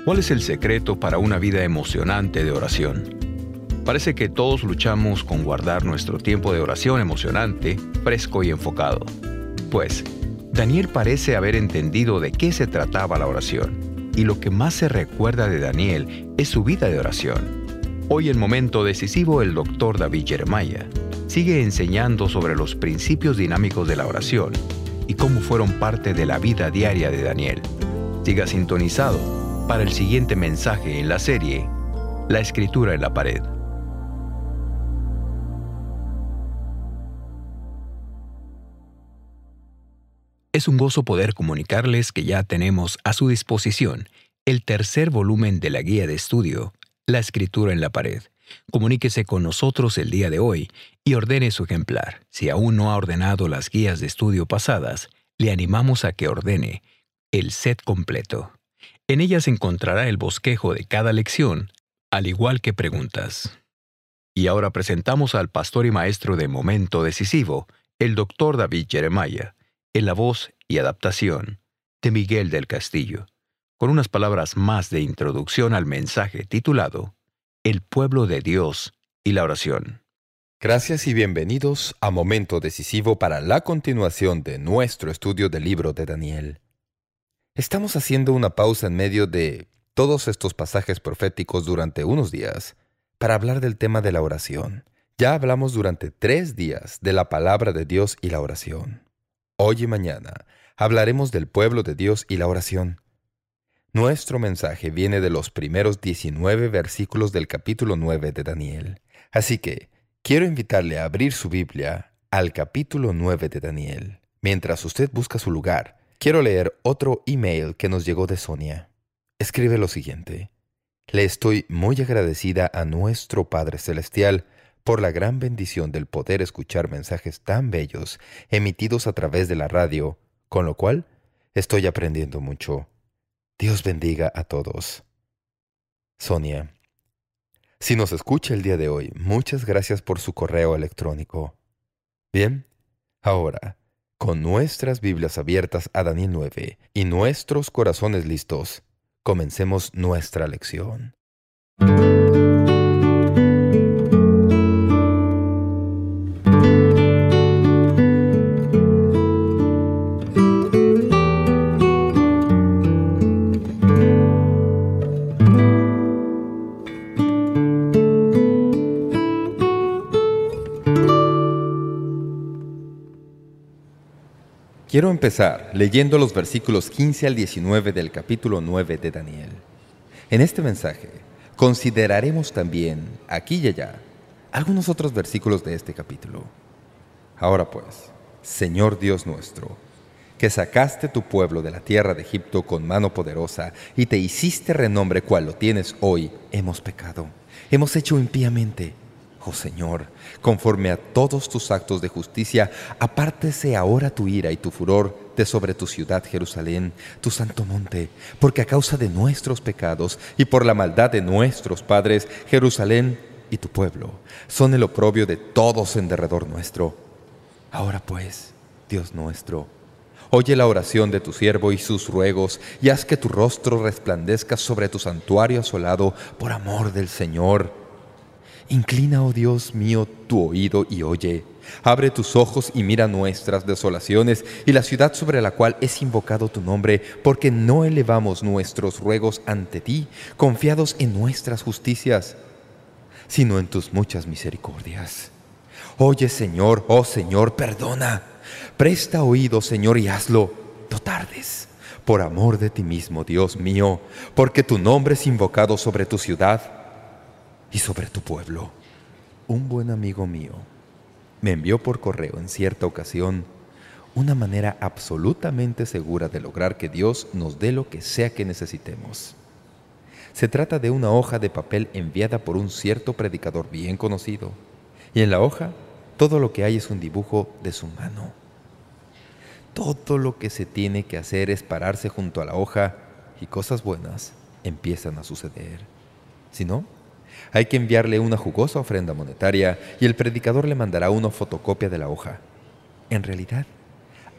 ¿Cuál es el secreto para una vida emocionante de oración? Parece que todos luchamos con guardar nuestro tiempo de oración emocionante, fresco y enfocado. Pues, Daniel parece haber entendido de qué se trataba la oración, y lo que más se recuerda de Daniel es su vida de oración. Hoy en Momento Decisivo, el Dr. David Jeremiah sigue enseñando sobre los principios dinámicos de la oración y cómo fueron parte de la vida diaria de Daniel. Siga sintonizado para el siguiente mensaje en la serie La Escritura en la Pared. Es un gozo poder comunicarles que ya tenemos a su disposición el tercer volumen de la guía de estudio, La Escritura en la Pared. Comuníquese con nosotros el día de hoy y ordene su ejemplar. Si aún no ha ordenado las guías de estudio pasadas, le animamos a que ordene el set completo. En ellas encontrará el bosquejo de cada lección, al igual que preguntas. Y ahora presentamos al pastor y maestro de Momento Decisivo, el Dr. David Jeremiah, en la voz y adaptación de Miguel del Castillo, con unas palabras más de introducción al mensaje titulado El pueblo de Dios y la oración. Gracias y bienvenidos a Momento Decisivo para la continuación de nuestro estudio del libro de Daniel. Estamos haciendo una pausa en medio de todos estos pasajes proféticos durante unos días para hablar del tema de la oración. Ya hablamos durante 3 días de la palabra de Dios y la oración. Hoy y mañana hablaremos del pueblo de Dios y la oración. Nuestro mensaje viene de los primeros 19 versículos del capítulo 9 de Daniel. Así que quiero invitarle a abrir su Biblia al capítulo 9 de Daniel. Mientras usted busca su lugar, quiero leer otro email que nos llegó de Sonia. Escribe lo siguiente: Le estoy muy agradecida a nuestro Padre Celestial por la gran bendición del poder escuchar mensajes tan bellos emitidos a través de la radio, con lo cual estoy aprendiendo mucho. Dios bendiga a todos. Sonia, si nos escucha el día de hoy, muchas gracias por su correo electrónico. Bien, ahora, con nuestras Biblias abiertas a Daniel 9 y nuestros corazones listos, comencemos nuestra lección. Quiero empezar leyendo los versículos 15 al 19 del capítulo 9 de Daniel. En este mensaje consideraremos también, aquí y allá, algunos otros versículos de este capítulo. Ahora pues, Señor Dios nuestro, que sacaste tu pueblo de la tierra de Egipto con mano poderosa y te hiciste renombre cual lo tienes hoy, hemos pecado, hemos hecho impíamente. Oh Señor, conforme a todos tus actos de justicia, apártese ahora tu ira y tu furor de sobre tu ciudad Jerusalén, tu santo monte, porque a causa de nuestros pecados y por la maldad de nuestros padres, Jerusalén y tu pueblo son el oprobio de todos en derredor nuestro. Ahora pues, Dios nuestro, oye la oración de tu siervo y sus ruegos, y haz que tu rostro resplandezca sobre tu santuario asolado por amor del Señor. Inclina, oh Dios mío, tu oído y oye. Abre tus ojos y mira nuestras desolaciones y la ciudad sobre la cual es invocado tu nombre, porque no elevamos nuestros ruegos ante ti, confiados en nuestras justicias, sino en tus muchas misericordias. Oye, Señor, oh Señor, perdona. Presta oído, Señor, y hazlo. No tardes, por amor de ti mismo, Dios mío, porque tu nombre es invocado sobre tu ciudad y sobre tu pueblo. Un buen amigo mío me envió por correo en cierta ocasión una manera absolutamente segura de lograr que Dios nos dé lo que sea que necesitemos. Se trata de una hoja de papel enviada por un cierto predicador bien conocido, y en la hoja todo lo que hay es un dibujo de su mano. Todo lo que se tiene que hacer es pararse junto a la hoja y cosas buenas empiezan a suceder. Si no, hay que enviarle una jugosa ofrenda monetaria y el predicador le mandará una fotocopia de la hoja. En realidad,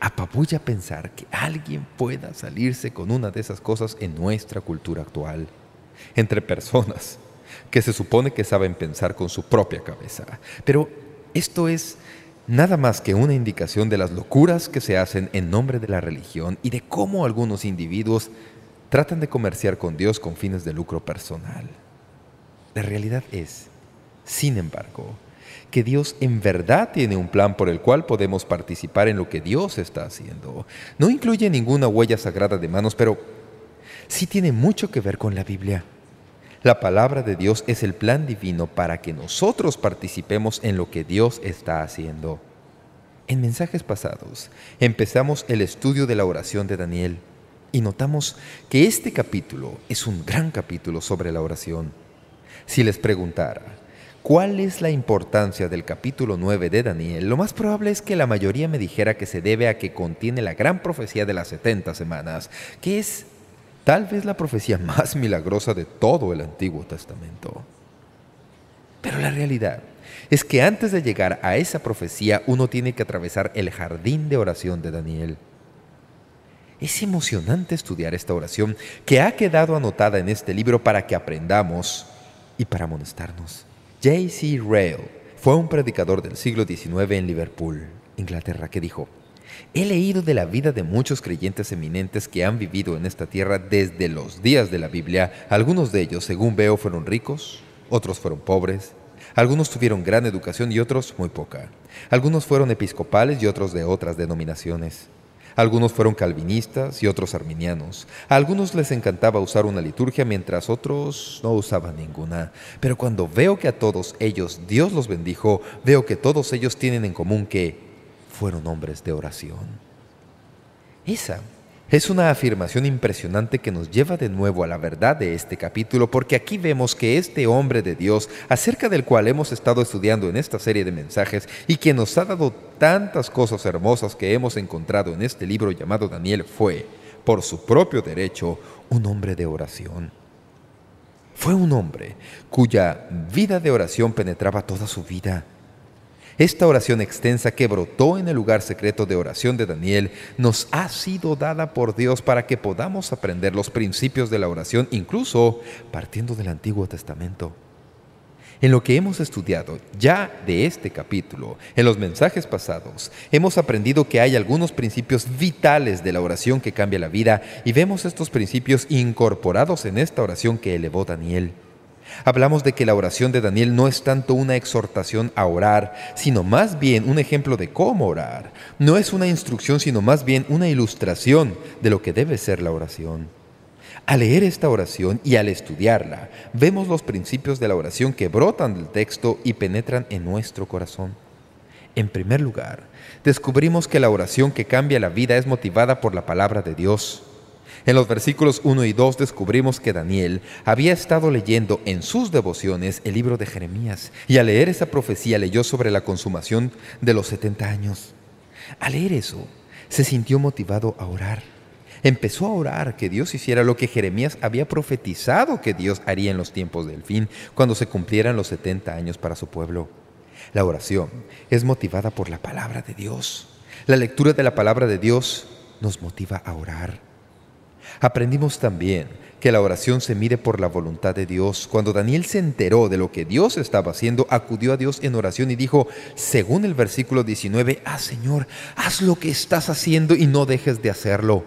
apabulla pensar que alguien pueda salirse con una de esas cosas en nuestra cultura actual. entre personas que se supone que saben pensar con su propia cabeza. Pero esto es nada más que una indicación de las locuras que se hacen en nombre de la religión y de cómo algunos individuos tratan de comerciar con Dios con fines de lucro personal. La realidad es, sin embargo, que Dios en verdad tiene un plan por el cual podemos participar en lo que Dios está haciendo. No incluye ninguna huella sagrada de manos, pero sí tiene mucho que ver con la Biblia. La palabra de Dios es el plan divino para que nosotros participemos en lo que Dios está haciendo. En mensajes pasados empezamos el estudio de la oración de Daniel y notamos que este capítulo es un gran capítulo sobre la oración. Si les preguntara, ¿cuál es la importancia del capítulo 9 de Daniel? Lo más probable es que la mayoría me dijera que se debe a que contiene la gran profecía de las 70 semanas, que es tal vez la profecía más milagrosa de todo el Antiguo Testamento. Pero la realidad es que antes de llegar a esa profecía, uno tiene que atravesar el jardín de oración de Daniel. Es emocionante estudiar esta oración que ha quedado anotada en este libro para que aprendamos y para amonestarnos. J.C. Ryle fue un predicador del siglo XIX en Liverpool, Inglaterra, que dijo: «He leído de la vida de muchos creyentes eminentes que han vivido en esta tierra desde los días de la Biblia. Algunos de ellos, según veo, fueron ricos, otros fueron pobres. Algunos tuvieron gran educación y otros muy poca. Algunos fueron episcopales y otros de otras denominaciones. Algunos fueron calvinistas y otros arminianos. A algunos les encantaba usar una liturgia mientras otros no usaban ninguna. Pero cuando veo que a todos ellos Dios los bendijo, veo que todos ellos tienen en común que fueron hombres de oración». Esa es una afirmación impresionante que nos lleva de nuevo a la verdad de este capítulo, porque aquí vemos que este hombre de Dios, acerca del cual hemos estado estudiando en esta serie de mensajes y quien nos ha dado tantas cosas hermosas que hemos encontrado en este libro llamado Daniel, fue, por su propio derecho, un hombre de oración. Fue un hombre cuya vida de oración penetraba toda su vida. Esta oración extensa que brotó en el lugar secreto de oración de Daniel nos ha sido dada por Dios para que podamos aprender los principios de la oración, incluso partiendo del Antiguo Testamento. En lo que hemos estudiado ya de este capítulo, en los mensajes pasados, hemos aprendido que hay algunos principios vitales de la oración que cambia la vida y vemos estos principios incorporados en esta oración que elevó Daniel. Hablamos de que la oración de Daniel no es tanto una exhortación a orar, sino más bien un ejemplo de cómo orar. No es una instrucción, sino más bien una ilustración de lo que debe ser la oración. Al leer esta oración y al estudiarla, vemos los principios de la oración que brotan del texto y penetran en nuestro corazón. En primer lugar, descubrimos que la oración que cambia la vida es motivada por la palabra de Dios. En los versículos 1 y 2 descubrimos que Daniel había estado leyendo en sus devociones el libro de Jeremías y al leer esa profecía leyó sobre la consumación de los 70 años. Al leer eso, se sintió motivado a orar. Empezó a orar que Dios hiciera lo que Jeremías había profetizado que Dios haría en los tiempos del fin, cuando se cumplieran los 70 años para su pueblo. La oración es motivada por la palabra de Dios. La lectura de la palabra de Dios nos motiva a orar. Aprendimos también que la oración se mide por la voluntad de Dios. Cuando Daniel se enteró de lo que Dios estaba haciendo, acudió a Dios en oración y dijo, según el versículo 19, Señor, haz lo que estás haciendo y no dejes de hacerlo.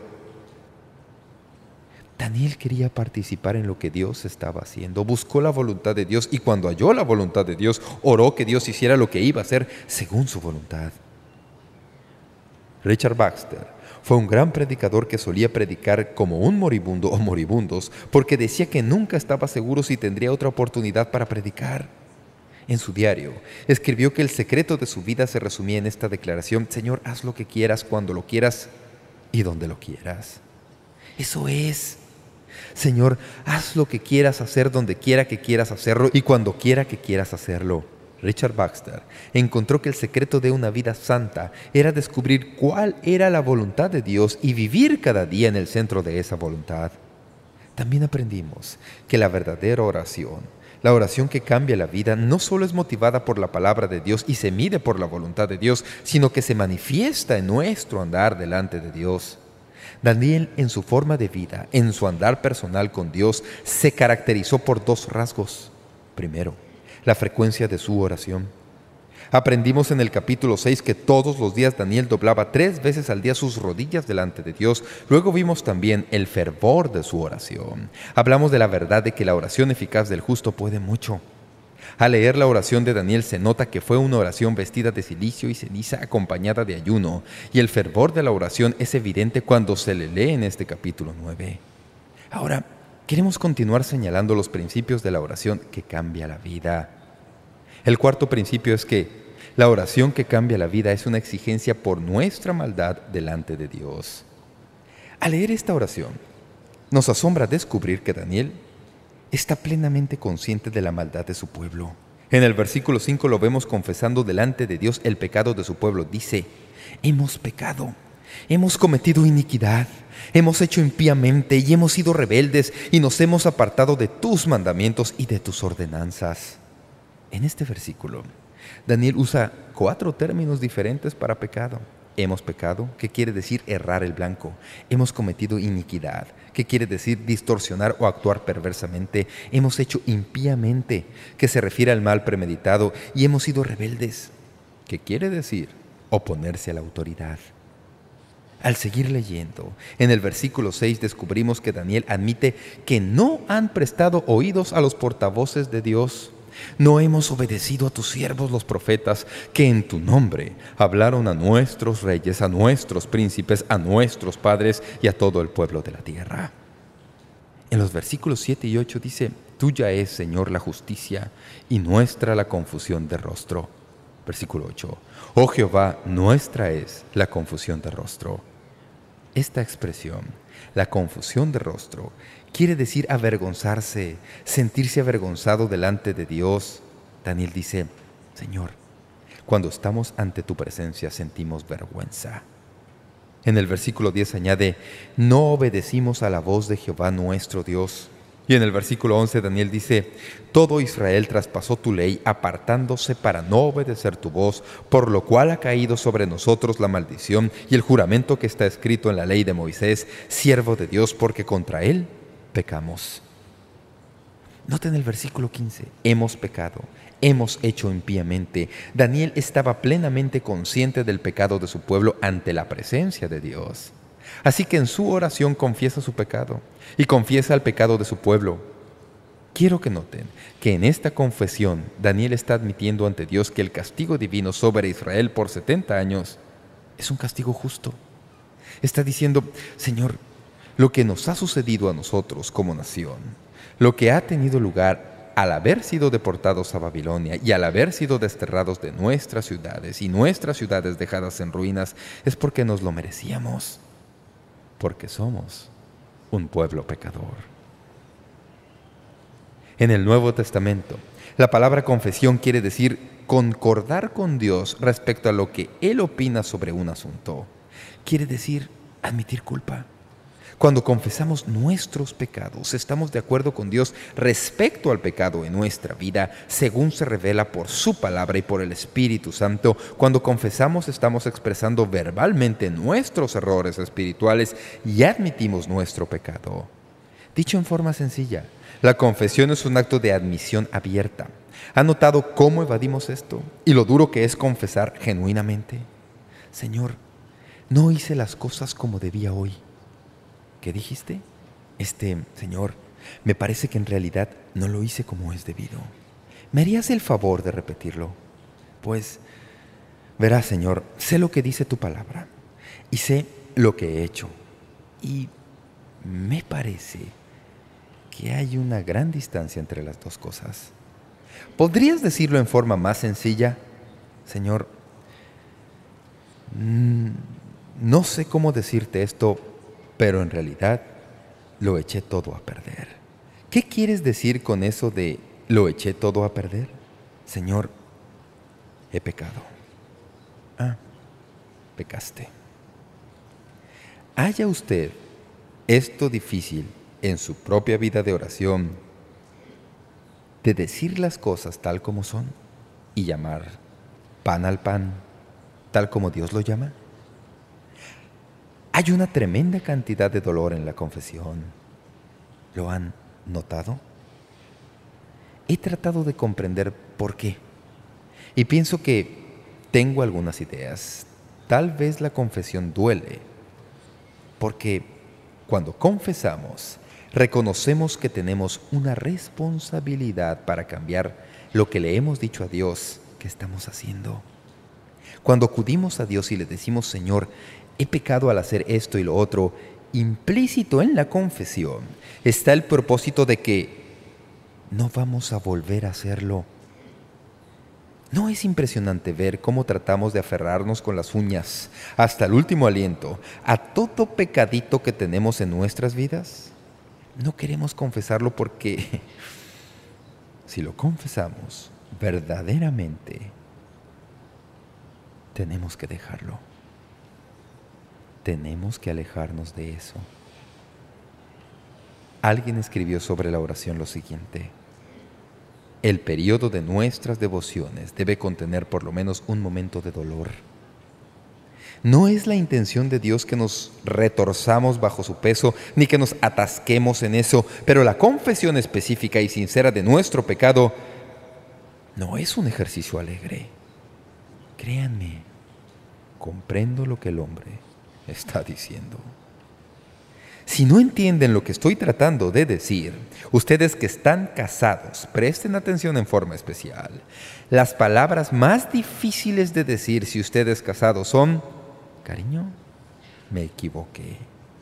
Daniel quería participar en lo que Dios estaba haciendo, buscó la voluntad de Dios y cuando halló la voluntad de Dios, oró que Dios hiciera lo que iba a hacer según su voluntad. Richard Baxter fue un gran predicador que solía predicar como un moribundo o moribundos porque decía que nunca estaba seguro si tendría otra oportunidad para predicar. En su diario, escribió que el secreto de su vida se resumía en esta declaración: Señor, haz lo que quieras, cuando lo quieras y donde lo quieras. Eso es. Señor, haz lo que quieras hacer donde quiera que quieras hacerlo y cuando quiera que quieras hacerlo. Richard Baxter encontró que el secreto de una vida santa era descubrir cuál era la voluntad de Dios y vivir cada día en el centro de esa voluntad. También aprendimos que la verdadera oración, la oración que cambia la vida, no solo es motivada por la palabra de Dios y se mide por la voluntad de Dios, sino que se manifiesta en nuestro andar delante de Dios. Daniel, en su forma de vida, en su andar personal con Dios, se caracterizó por dos rasgos. Primero, la frecuencia de su oración. Aprendimos en el capítulo 6 que todos los días Daniel doblaba 3 veces al día sus rodillas delante de Dios. Luego vimos también el fervor de su oración. Hablamos de la verdad de que la oración eficaz del justo puede mucho. Al leer la oración de Daniel se nota que fue una oración vestida de cilicio y ceniza acompañada de ayuno, y el fervor de la oración es evidente cuando se le lee en este capítulo 9. Ahora, queremos continuar señalando los principios de la oración que cambia la vida. El cuarto principio es que la oración que cambia la vida es una exigencia por nuestra maldad delante de Dios. Al leer esta oración, nos asombra descubrir que Daniel está plenamente consciente de la maldad de su pueblo. En el versículo 5 lo vemos confesando delante de Dios el pecado de su pueblo. Dice: hemos pecado, hemos cometido iniquidad, hemos hecho impíamente y hemos sido rebeldes y nos hemos apartado de tus mandamientos y de tus ordenanzas. En este versículo, Daniel usa 4 términos diferentes para pecado. Hemos pecado, que quiere decir errar el blanco. Hemos cometido iniquidad, que quiere decir distorsionar o actuar perversamente. Hemos hecho impíamente, que se refiere al mal premeditado. Y hemos sido rebeldes, que quiere decir oponerse a la autoridad. Al seguir leyendo, en el versículo 6 descubrimos que Daniel admite que no han prestado oídos a los portavoces de Dios. No hemos obedecido a tus siervos los profetas, que en tu nombre hablaron a nuestros reyes, a nuestros príncipes, a nuestros padres y a todo el pueblo de la tierra. En los versículos 7 y 8 dice: tuya es, Señor, la justicia y nuestra la confusión de rostro. Versículo 8: oh Jehová, nuestra es la confusión de rostro. Esta expresión, la confusión de rostro, quiere decir avergonzarse, sentirse avergonzado delante de Dios. Daniel dice: Señor, cuando estamos ante tu presencia sentimos vergüenza. En el versículo 10 añade: no obedecimos a la voz de Jehová nuestro Dios. Y en el versículo 11 Daniel dice: todo Israel traspasó tu ley, apartándose para no obedecer tu voz, por lo cual ha caído sobre nosotros la maldición y el juramento que está escrito en la ley de Moisés, siervo de Dios, porque contra él pecamos. Noten el versículo 15. Hemos pecado, hemos hecho impíamente. Daniel estaba plenamente consciente del pecado de su pueblo ante la presencia de Dios. Así que en su oración confiesa su pecado y confiesa el pecado de su pueblo. Quiero que noten que en esta confesión Daniel está admitiendo ante Dios que el castigo divino sobre Israel por 70 años es un castigo justo. Está diciendo: Señor, lo que nos ha sucedido a nosotros como nación, lo que ha tenido lugar al haber sido deportados a Babilonia y al haber sido desterrados de nuestras ciudades y nuestras ciudades dejadas en ruinas, es porque nos lo merecíamos, porque somos un pueblo pecador. En el Nuevo Testamento, la palabra confesión quiere decir concordar con Dios respecto a lo que Él opina sobre un asunto. Quiere decir admitir culpa. Cuando confesamos nuestros pecados, estamos de acuerdo con Dios respecto al pecado en nuestra vida, según se revela por su palabra y por el Espíritu Santo. Cuando confesamos, estamos expresando verbalmente nuestros errores espirituales y admitimos nuestro pecado. Dicho en forma sencilla, la confesión es un acto de admisión abierta. ¿Ha notado cómo evadimos esto? Y lo duro que es confesar genuinamente. Señor, no hice las cosas como debía hoy. ¿Qué dijiste? Señor, me parece que en realidad no lo hice como es debido. ¿Me harías el favor de repetirlo? Pues, verás, Señor, sé lo que dice tu palabra y sé lo que he hecho. Y me parece que hay una gran distancia entre las dos cosas. ¿Podrías decirlo en forma más sencilla? Señor, no sé cómo decirte esto, pero en realidad lo eché todo a perder. ¿Qué quieres decir con eso de lo eché todo a perder? Señor, he pecado. Pecaste. ¿Haya usted esto difícil en su propia vida de oración, de decir las cosas tal como son y llamar pan al pan, tal como Dios lo llama? Hay una tremenda cantidad de dolor en la confesión. ¿Lo han notado? He tratado de comprender por qué. Y pienso que tengo algunas ideas. Tal vez la confesión duele, porque cuando confesamos, reconocemos que tenemos una responsabilidad para cambiar lo que le hemos dicho a Dios que estamos haciendo. Cuando acudimos a Dios y le decimos, Señor, he pecado al hacer esto y lo otro, implícito en la confesión está el propósito de que no vamos a volver a hacerlo. ¿No es impresionante ver cómo tratamos de aferrarnos con las uñas hasta el último aliento a todo pecadito que tenemos en nuestras vidas? No queremos confesarlo porque si lo confesamos verdaderamente, tenemos que dejarlo. Tenemos que alejarnos de eso. Alguien escribió sobre la oración lo siguiente: el periodo de nuestras devociones debe contener por lo menos un momento de dolor. No es la intención de Dios que nos retorzamos bajo su peso, ni que nos atasquemos en eso, pero la confesión específica y sincera de nuestro pecado no es un ejercicio alegre. Créanme, comprendo lo que el hombre está diciendo. Si no entienden lo que estoy tratando de decir, ustedes que están casados, presten atención en forma especial. Las palabras más difíciles de decir si ustedes casados son: cariño, me equivoqué.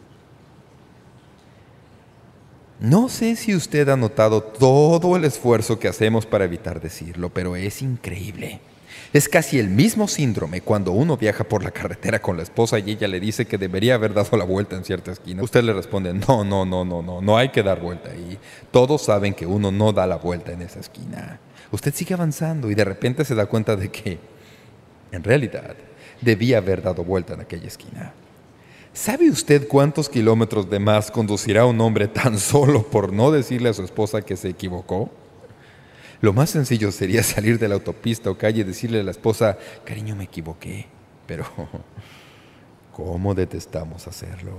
No sé si usted ha notado todo el esfuerzo que hacemos para evitar decirlo, pero es increíble. Es casi el mismo síndrome cuando uno viaja por la carretera con la esposa y ella le dice que debería haber dado la vuelta en cierta esquina. Usted le responde, no hay que dar vuelta ahí. Todos saben que uno no da la vuelta en esa esquina. Usted sigue avanzando y de repente se da cuenta de que, en realidad, debía haber dado vuelta en aquella esquina. ¿Sabe usted cuántos kilómetros de más conducirá un hombre tan solo por no decirle a su esposa que se equivocó? Lo más sencillo sería salir de la autopista o calle y decirle a la esposa, cariño, me equivoqué. Pero, ¿cómo detestamos hacerlo?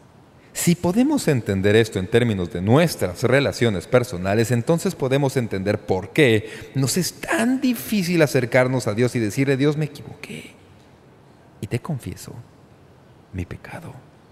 Si podemos entender esto en términos de nuestras relaciones personales, entonces podemos entender por qué nos es tan difícil acercarnos a Dios y decirle, Dios, me equivoqué. Y te confieso mi pecado.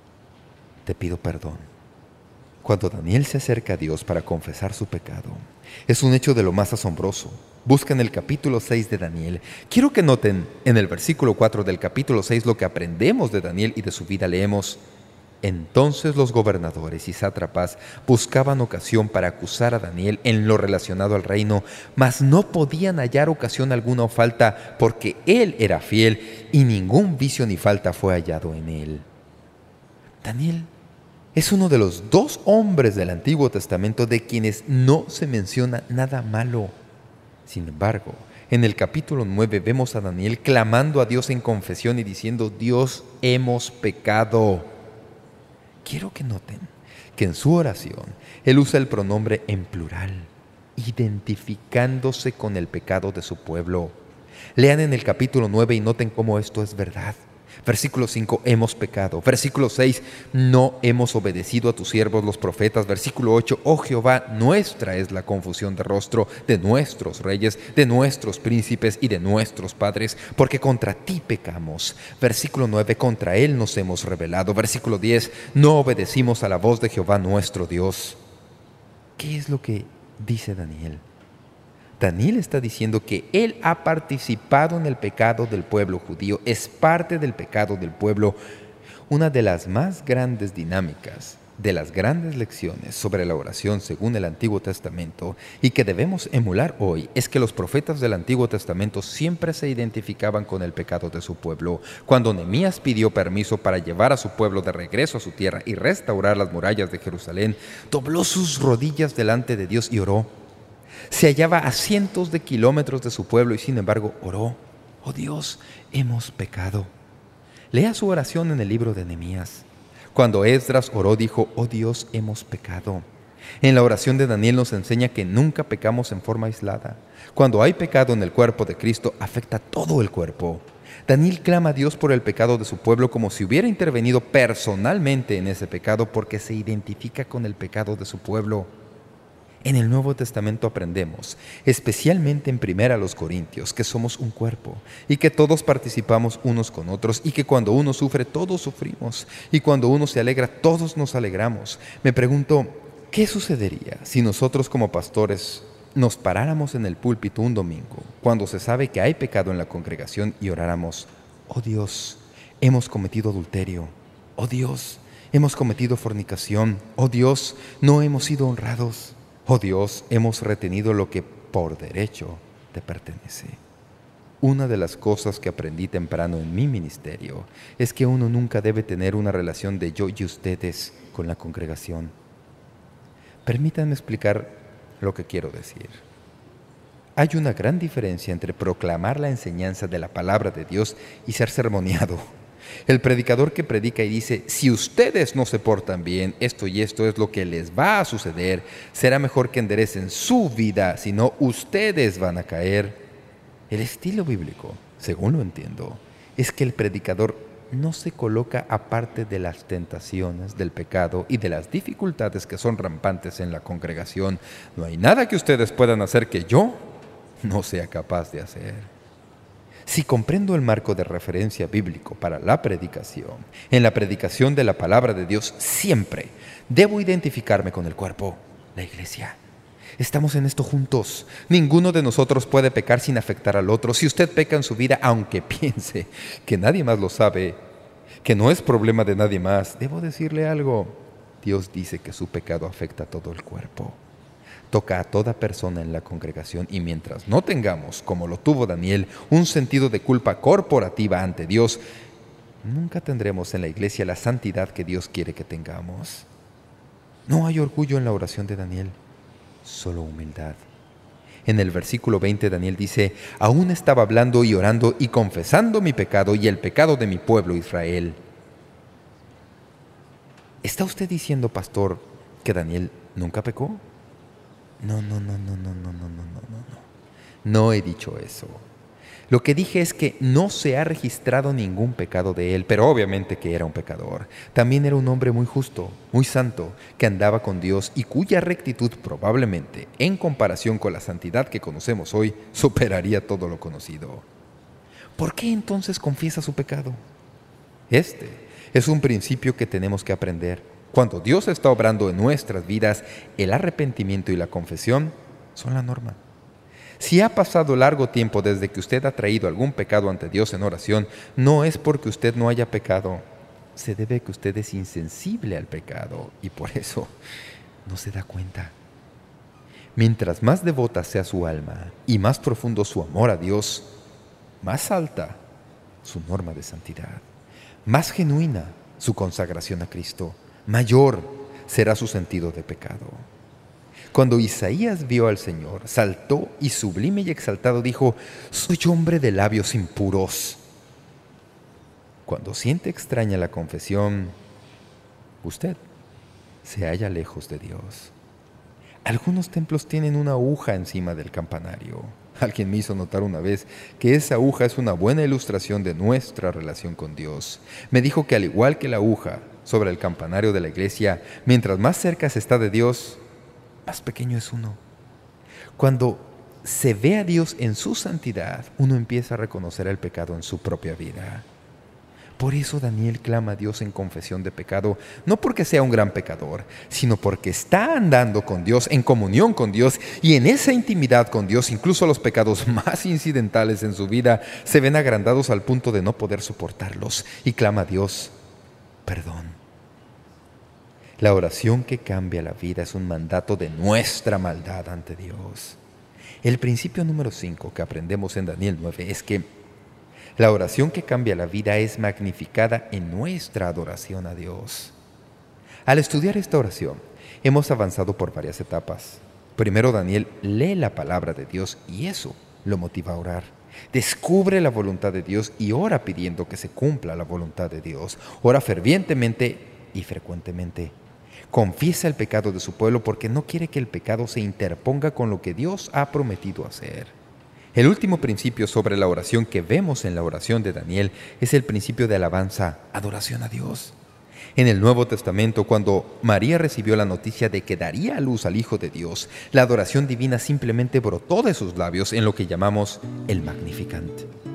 Te pido perdón. Cuando Daniel se acerca a Dios para confesar su pecado, es un hecho de lo más asombroso. Buscan el capítulo 6 de Daniel. Quiero que noten en el versículo 4 del capítulo 6 lo que aprendemos de Daniel y de su vida. Leemos: entonces los gobernadores y sátrapas buscaban ocasión para acusar a Daniel en lo relacionado al reino, mas no podían hallar ocasión alguna o falta, porque él era fiel y ningún vicio ni falta fue hallado en él. Daniel es uno de los 2 hombres del Antiguo Testamento de quienes no se menciona nada malo. Sin embargo, en el capítulo 9 vemos a Daniel clamando a Dios en confesión y diciendo, Dios, hemos pecado. Quiero que noten que en su oración él usa el pronombre en plural, identificándose con el pecado de su pueblo. Lean en el capítulo 9 y noten cómo esto es verdad. Versículo 5, hemos pecado. Versículo 6, no hemos obedecido a tus siervos los profetas. Versículo 8, oh Jehová, nuestra es la confusión de rostro de nuestros reyes, de nuestros príncipes y de nuestros padres, porque contra ti pecamos. Versículo 9, contra él nos hemos rebelado. Versículo 10, no obedecimos a la voz de Jehová nuestro Dios. ¿Qué es lo que dice Daniel? Daniel está diciendo que él ha participado en el pecado del pueblo judío, es parte del pecado del pueblo. Una de las más grandes dinámicas, de las grandes lecciones sobre la oración según el Antiguo Testamento y que debemos emular hoy, es que los profetas del Antiguo Testamento siempre se identificaban con el pecado de su pueblo. Cuando Nehemías pidió permiso para llevar a su pueblo de regreso a su tierra y restaurar las murallas de Jerusalén, dobló sus rodillas delante de Dios y oró. Se hallaba a cientos de kilómetros de su pueblo y sin embargo oró, oh Dios, hemos pecado. Lea su oración en el libro de Nehemías. Cuando Esdras oró, dijo, oh Dios, hemos pecado. En la oración de Daniel nos enseña que nunca pecamos en forma aislada. Cuando hay pecado en el cuerpo de Cristo, afecta todo el cuerpo. Daniel clama a Dios por el pecado de su pueblo como si hubiera intervenido personalmente en ese pecado porque se identifica con el pecado de su pueblo. En el Nuevo Testamento aprendemos, especialmente en 1 Corintios, que somos un cuerpo y que todos participamos unos con otros y que cuando uno sufre, todos sufrimos y cuando uno se alegra, todos nos alegramos. Me pregunto, ¿qué sucedería si nosotros como pastores nos paráramos en el púlpito un domingo cuando se sabe que hay pecado en la congregación y oráramos: «Oh Dios, hemos cometido adulterio. Oh Dios, hemos cometido fornicación. Oh Dios, no hemos sido honrados. Oh Dios, hemos retenido lo que por derecho te pertenece»? Una de las cosas que aprendí temprano en mi ministerio es que uno nunca debe tener una relación de yo y ustedes con la congregación. Permítanme explicar lo que quiero decir. Hay una gran diferencia entre proclamar la enseñanza de la palabra de Dios y ser sermoneado. El predicador que predica y dice: «Si ustedes no se portan bien, esto y esto es lo que les va a suceder, será mejor que enderecen su vida, si no, ustedes van a caer». El estilo bíblico, según lo entiendo, es que el predicador no se coloca aparte de las tentaciones, del pecado y de las dificultades que son rampantes en la congregación. No hay nada que ustedes puedan hacer que yo no sea capaz de hacer. Si comprendo el marco de referencia bíblico para la predicación, en la predicación de la palabra de Dios siempre debo identificarme con el cuerpo, la iglesia. Estamos en esto juntos. Ninguno de nosotros puede pecar sin afectar al otro. Si usted peca en su vida, aunque piense que nadie más lo sabe, que no es problema de nadie más, debo decirle algo. Dios dice que su pecado afecta a todo el cuerpo. Toca a toda persona en la congregación y mientras no tengamos, como lo tuvo Daniel, un sentido de culpa corporativa ante Dios, nunca tendremos en la iglesia la santidad que Dios quiere que tengamos. No hay orgullo en la oración de Daniel, solo humildad. En el versículo 20 Daniel dice: «Aún estaba hablando y orando y confesando mi pecado y el pecado de mi pueblo Israel». ¿Está usted diciendo, pastor, que Daniel nunca pecó? No. No he dicho eso. Lo que dije es que no se ha registrado ningún pecado de él, pero obviamente que era un pecador. También era un hombre muy justo, muy santo, que andaba con Dios y cuya rectitud probablemente, en comparación con la santidad que conocemos hoy, superaría todo lo conocido. ¿Por qué entonces confiesa su pecado? Este es un principio que tenemos que aprender. Cuando Dios está obrando en nuestras vidas, el arrepentimiento y la confesión son la norma. Si ha pasado largo tiempo desde que usted ha traído algún pecado ante Dios en oración, no es porque usted no haya pecado. Se debe a que usted es insensible al pecado y por eso no se da cuenta. Mientras más devota sea su alma y más profundo su amor a Dios, más alta su norma de santidad, más genuina su consagración a Cristo, mayor será su sentido de pecado. Cuando Isaías vio al Señor, saltó y sublime y exaltado dijo: «Soy hombre de labios impuros». Cuando siente extraña la confesión, usted se halla lejos de Dios. Algunos templos tienen una aguja encima del campanario. Alguien me hizo notar una vez que esa aguja es una buena ilustración de nuestra relación con Dios. Me dijo que al igual que la aguja sobre el campanario de la iglesia, mientras más cerca se está de Dios, más pequeño es uno. Cuando se ve a Dios en su santidad, uno empieza a reconocer el pecado en su propia vida. Por eso Daniel clama a Dios en confesión de pecado, no porque sea un gran pecador, sino porque está andando con Dios, en comunión con Dios, y en esa intimidad con Dios, incluso los pecados más incidentales en su vida se ven agrandados al punto de no poder soportarlos, y clama a Dios perdón. La oración que cambia la vida es un mandato de nuestra maldad ante Dios. El principio número 5 que aprendemos en Daniel 9 es que la oración que cambia la vida es magnificada en nuestra adoración a Dios. Al estudiar esta oración, hemos avanzado por varias etapas. Primero, Daniel lee la palabra de Dios y eso lo motiva a orar. Descubre la voluntad de Dios y ora pidiendo que se cumpla la voluntad de Dios. Ora fervientemente y frecuentemente. Confiesa el pecado de su pueblo porque no quiere que el pecado se interponga con lo que Dios ha prometido hacer. El último principio sobre la oración que vemos en la oración de Daniel es el principio de alabanza, adoración a Dios. En el Nuevo Testamento, cuando María recibió la noticia de que daría a luz al Hijo de Dios, la adoración divina simplemente brotó de sus labios en lo que llamamos el Magnificat.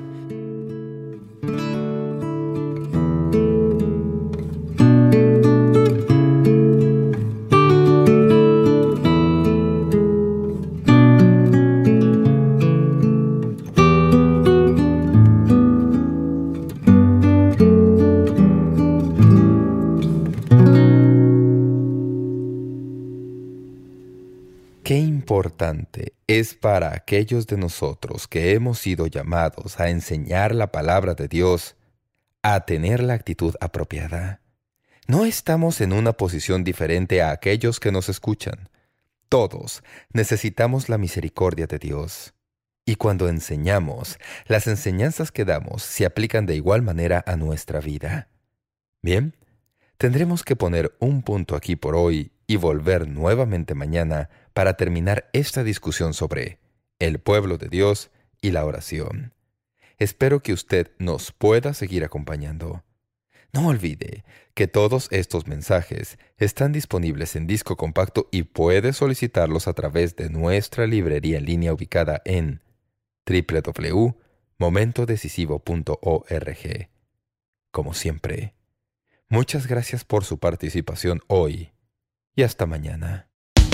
Qué importante es para aquellos de nosotros que hemos sido llamados a enseñar la palabra de Dios a tener la actitud apropiada. No estamos en una posición diferente a aquellos que nos escuchan. Todos necesitamos la misericordia de Dios. Y cuando enseñamos, las enseñanzas que damos se aplican de igual manera a nuestra vida. Bien, tendremos que poner un punto aquí por hoy y volver nuevamente mañana para terminar esta discusión sobre el pueblo de Dios y la oración. Espero que usted nos pueda seguir acompañando. No olvide que todos estos mensajes están disponibles en disco compacto y puede solicitarlos a través de nuestra librería en línea ubicada en www.momentodecisivo.org. Como siempre, muchas gracias por su participación hoy y hasta mañana.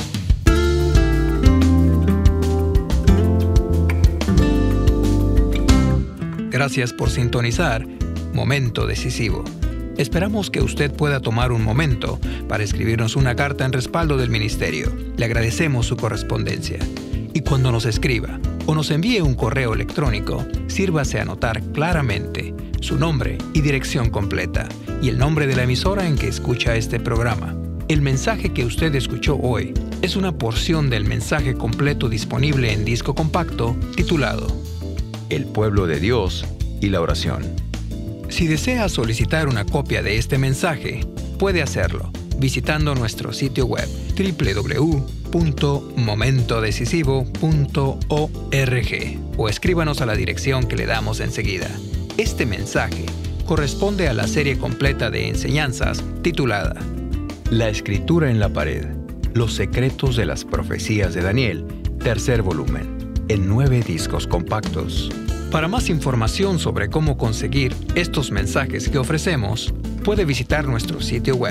Gracias por sintonizar Momento Decisivo. Esperamos que usted pueda tomar un momento para escribirnos una carta en respaldo del ministerio. Le agradecemos su correspondencia. Y cuando nos escriba o nos envíe un correo electrónico, sírvase a anotar claramente su nombre y dirección completa y el nombre de la emisora en que escucha este programa. El mensaje que usted escuchó hoy es una porción del mensaje completo disponible en disco compacto titulado El pueblo de Dios y la oración. Si desea solicitar una copia de este mensaje, puede hacerlo visitando nuestro sitio web www.momentodecisivo.org o escríbanos a la dirección que le damos enseguida. Este mensaje corresponde a la serie completa de enseñanzas titulada La Escritura en la Pared, los secretos de las profecías de Daniel, tercer volumen, en 9 discos compactos. Para más información sobre cómo conseguir estos mensajes que ofrecemos, puede visitar nuestro sitio web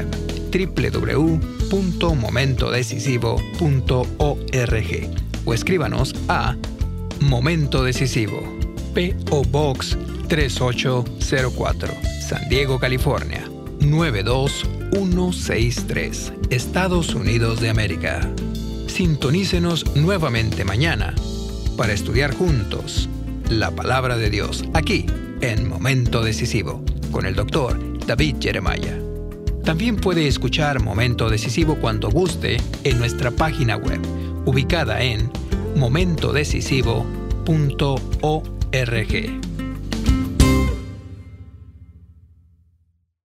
www.momentodecisivo.org o escríbanos a Momento Decisivo, P.O. Box 3804, San Diego, California, 92163, Estados Unidos de América. Sintonícenos nuevamente mañana para estudiar juntos la palabra de Dios, aquí en Momento Decisivo, con el Dr. David Jeremiah. También puede escuchar Momento Decisivo cuando guste en nuestra página web, ubicada en momentodecisivo.org.